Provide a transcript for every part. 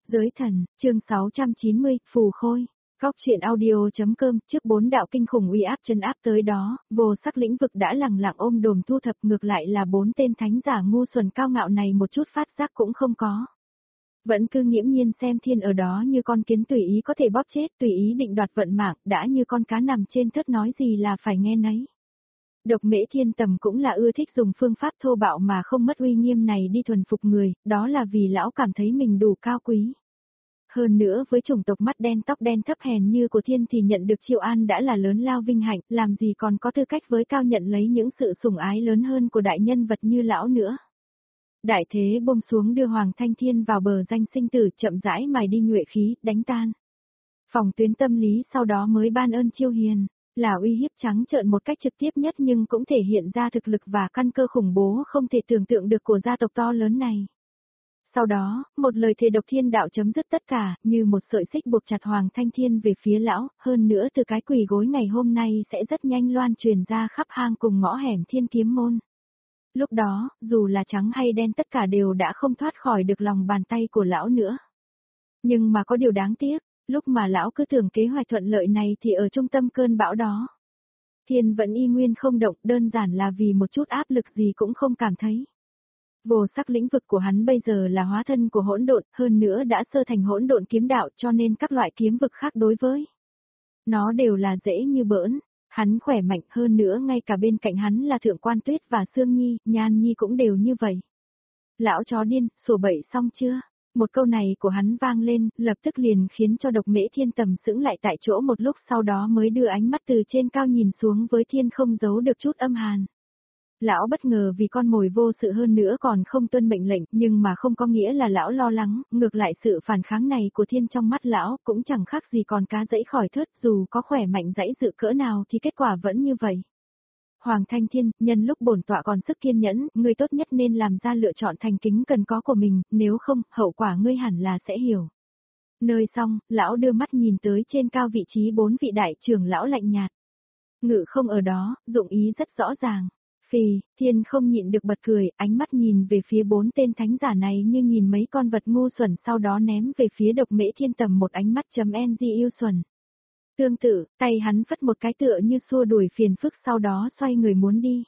Giới thần, chương 690, phù khôi. Góc truyện audio.com, trước 4 đạo kinh khủng uy áp trấn áp tới đó, vô sắc lĩnh vực đã lẳng lặng ôm đồm thu thập, ngược lại là 4 tên thánh giả ngu xuẩn cao ngạo này một chút phát giác cũng không có. Vẫn cứ nghiễm nhiên xem thiên ở đó như con kiến tùy ý có thể bóp chết, tùy ý định đoạt vận mạng, đã như con cá nằm trên thớt nói gì là phải nghe nấy. Độc Mễ Thiên Tầm cũng là ưa thích dùng phương pháp thô bạo mà không mất uy nghiêm này đi thuần phục người, đó là vì lão cảm thấy mình đủ cao quý. Hơn nữa với chủng tộc mắt đen tóc đen thấp hèn như của Thiên thì nhận được Triệu An đã là lớn lao vinh hạnh, làm gì còn có tư cách với cao nhận lấy những sự sủng ái lớn hơn của đại nhân vật như lão nữa. Đại thế buông xuống đưa Hoàng Thanh Thiên vào bờ danh sinh tử, chậm rãi mài đi nhuệ khí, đánh tan phòng tuyến tâm lý, sau đó mới ban ơn chiêu hiền. Là uy hiếp trắng trợn một cách trực tiếp nhất nhưng cũng thể hiện ra thực lực và căn cơ khủng bố không thể tưởng tượng được của gia tộc to lớn này. Sau đó, một lời thề độc thiên đạo chấm dứt tất cả, như một sợi xích buộc chặt Hoàng Thanh Thiên về phía lão, hơn nữa từ cái quỳ gối ngày hôm nay sẽ rất nhanh loan truyền ra khắp hang cùng ngõ hẻm Thiên Kiếm Môn. Lúc đó, dù là trắng hay đen tất cả đều đã không thoát khỏi được lòng bàn tay của lão nữa. Nhưng mà có điều đáng tiếc. Lúc mà lão cứ tưởng kế hoạch thuận lợi này thì ở trung tâm cơn bão đó, Thiên vẫn y nguyên không động, đơn giản là vì một chút áp lực gì cũng không cảm thấy. Vô sắc lĩnh vực của hắn bây giờ là hóa thân của hỗn độn, hơn nữa đã sơ thành hỗn độn kiếm đạo, cho nên các loại kiếm vực khác đối với nó đều là dễ như bỡn. Hắn khỏe mạnh, hơn nữa ngay cả bên cạnh hắn là Thượng Quan Tuyết và Sương Nhi, Nhan Nhi cũng đều như vậy. Lão chó điên, sủa bậy xong chưa? Một câu này của hắn vang lên, lập tức liền khiến cho Độc Mễ Thiên Tầm sững lại tại chỗ một lúc, sau đó mới đưa ánh mắt từ trên cao nhìn xuống với Thiên, không giấu được chút âm hàn. Lão bất ngờ vì con mồi vô sự hơn nữa còn không tuân mệnh lệnh, nhưng mà không có nghĩa là lão lo lắng, ngược lại sự phản kháng này của Thiên trong mắt lão cũng chẳng khác gì còn cá giãy khỏi thớt, dù có khỏe mạnh dãy dự cỡ nào thì kết quả vẫn như vậy. Hoàng Thanh Thiên, nhân lúc bổn tọa còn sức kiên nhẫn, ngươi tốt nhất nên làm ra lựa chọn thành kính cần có của mình, nếu không, hậu quả ngươi hẳn là sẽ hiểu. Nơi xong, lão đưa mắt nhìn tới trên cao vị trí 4 vị đại trưởng lão lạnh nhạt. Ngự không ở đó, dụng ý rất rõ ràng. Phì, Thiên không nhịn được bật cười, ánh mắt nhìn về phía 4 tên thánh giả này như nhìn mấy con vật ngu xuẩn, sau đó ném về phía Độc Mễ Thiên Tầm một ánh mắt ng yêu xuẩn. Tương tự, tay hắn phất một cái tựa như xua đuổi phiền phức, sau đó xoay người muốn đi.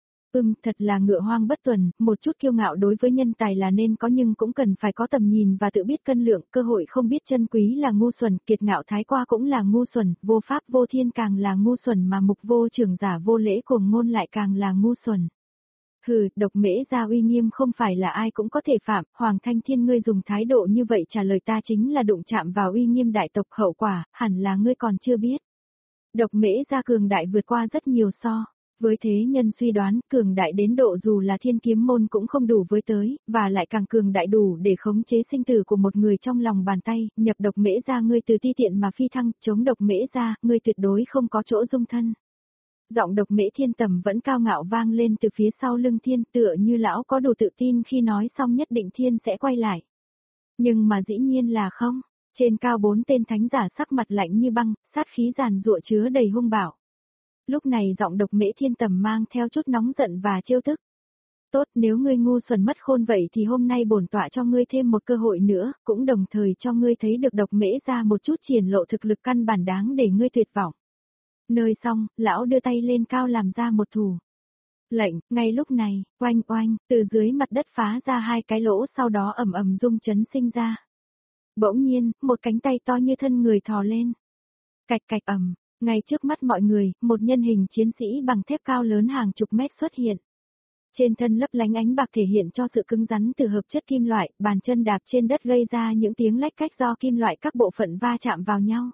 Thật là ngựa hoang bất tuần, một chút kiêu ngạo đối với nhân tài là nên có nhưng cũng cần phải có tầm nhìn và tự biết cân lượng, cơ hội không biết chân quý là ngu xuẩn, kiệt ngạo thái qua cũng là ngu xuẩn, vô pháp vô thiên càng là ngu xuẩn, mà mục vô trưởng giả vô lễ cuồng ngôn lại càng là ngu xuẩn. Hừ, Độc Mễ gia uy nghiêm không phải là ai cũng có thể phạm, Hoàng Thanh Thiên ngươi dùng thái độ như vậy trả lời ta chính là đụng chạm vào uy nghiêm đại tộc, hậu quả, hẳn là ngươi còn chưa biết. Độc Mễ gia cường đại vượt qua rất nhiều so. Với thế nhân suy đoán, cường đại đến độ dù là Thiên Kiếm Môn cũng không đủ với tới, và lại càng cường đại đủ để khống chế sinh tử của một người trong lòng bàn tay, nhập Độc Mễ gia ngươi từ ti tiện mà phi thăng, chống Độc Mễ gia, ngươi tuyệt đối không có chỗ dung thân. Giọng Độc Mễ Thiên Tầm vẫn cao ngạo vang lên từ phía sau lưng Thiên, tựa như lão có đủ tự tin khi nói xong nhất định Thiên sẽ quay lại. Nhưng mà dĩ nhiên là không, trên cao 4 tên thánh giả sắc mặt lạnh như băng, sát khí giàn giụa chứa đầy hung bạo. Lúc này giọng Độc Mễ Thiên Tầm mang theo chút nóng giận và trêu tức. Tốt, nếu ngươi ngu xuẩn mất khôn vậy thì hôm nay bổn tọa cho ngươi thêm một cơ hội nữa, cũng đồng thời cho ngươi thấy được Độc Mễ ra một chút triển lộ thực lực căn bản đáng để ngươi tuyệt vọng. Nơi xong, lão đưa tay lên cao làm ra một thủ lệnh, ngay lúc này, oanh oanh, từ dưới mặt đất phá ra 2 cái lỗ, sau đó ầm ầm rung chấn sinh ra. Bỗng nhiên, một cánh tay to như thân người thò lên. Cạch cạch ầm. Ngay trước mắt mọi người, một nhân hình chiến sĩ bằng thép cao lớn hàng chục mét xuất hiện. Trên thân lấp lánh ánh bạc thể hiện cho sự cứng rắn từ hợp chất kim loại, bàn chân đạp trên đất gây ra những tiếng lách cách do kim loại các bộ phận va chạm vào nhau.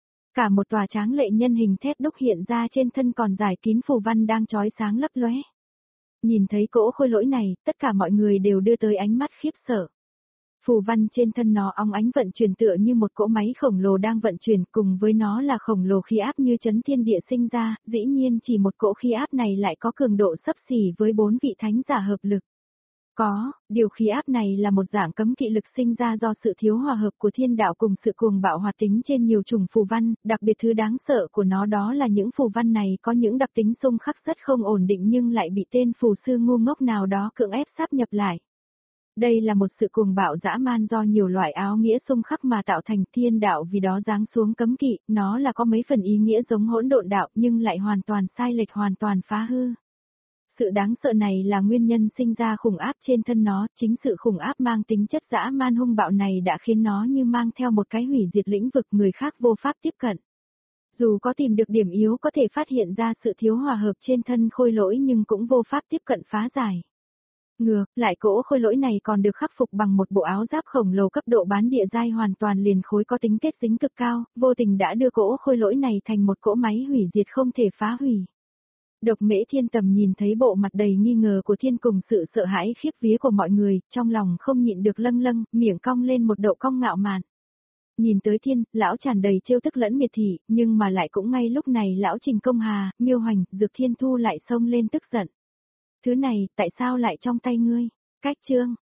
Cả một tòa tráng lệ nhân hình thép đúc hiện ra trên thân còn giải kín phù văn đang chói sáng lấp lóe. Nhìn thấy cỗ khôi lỗi này, tất cả mọi người đều đưa tới ánh mắt khiếp sợ. Phù văn trên thân nó óng ánh vận chuyển tựa như một cỗ máy khổng lồ đang vận chuyển, cùng với nó là khổng lồ khí áp như chấn thiên địa sinh ra, dĩ nhiên chỉ một cỗ khí áp này lại có cường độ xấp xỉ với 4 vị thánh giả hợp lực. Điều khí áp này là một dạng cấm kỵ lực sinh ra do sự thiếu hòa hợp của thiên đạo cùng sự cuồng bạo hoạt tính trên nhiều chủng phù văn, đặc biệt thứ đáng sợ của nó đó là những phù văn này có những đặc tính xung khắc rất không ổn định nhưng lại bị tên phù sư ngu ngốc nào đó cưỡng ép sáp nhập lại. Đây là một sự cuồng bạo dã man do nhiều loại áo nghĩa xung khắc mà tạo thành, thiên đạo vì đó giáng xuống cấm kỵ, nó là có mấy phần ý nghĩa giống hỗn độn đạo nhưng lại hoàn toàn sai lệch, hoàn toàn phá hư. Sự đáng sợ này là nguyên nhân sinh ra khủng áp trên thân nó, chính sự khủng áp mang tính chất dã man hung bạo này đã khiến nó như mang theo một cái hủy diệt lĩnh vực người khác vô pháp tiếp cận. Dù có tìm được điểm yếu có thể phát hiện ra sự thiếu hòa hợp trên thân khôi lỗi nhưng cũng vô pháp tiếp cận phá giải. Ngược lại cỗ khôi lỗi này còn được khắc phục bằng một bộ áo giáp khổng lồ cấp độ bán địa giai hoàn toàn liền khối có tính kết dính cực cao, vô tình đã đưa cỗ khôi lỗi này thành một cỗ máy hủy diệt không thể phá hủy. Độc Mễ Thiên Tầm nhìn thấy bộ mặt đầy nghi ngờ của Thiên cùng sự sợ hãi khiếp vía của mọi người, trong lòng không nhịn được lâng lâng, miệng cong lên một độ cong ngạo mạn. Nhìn tới Thiên, lão tràn đầy trêu tức lẫn miệt thị, nhưng mà lại cũng ngay lúc này lão Trình Công Hà, Miêu Hoành, Dược Thiên Thu lại xông lên tức giận. Thứ này, tại sao lại trong tay ngươi? Cách chương.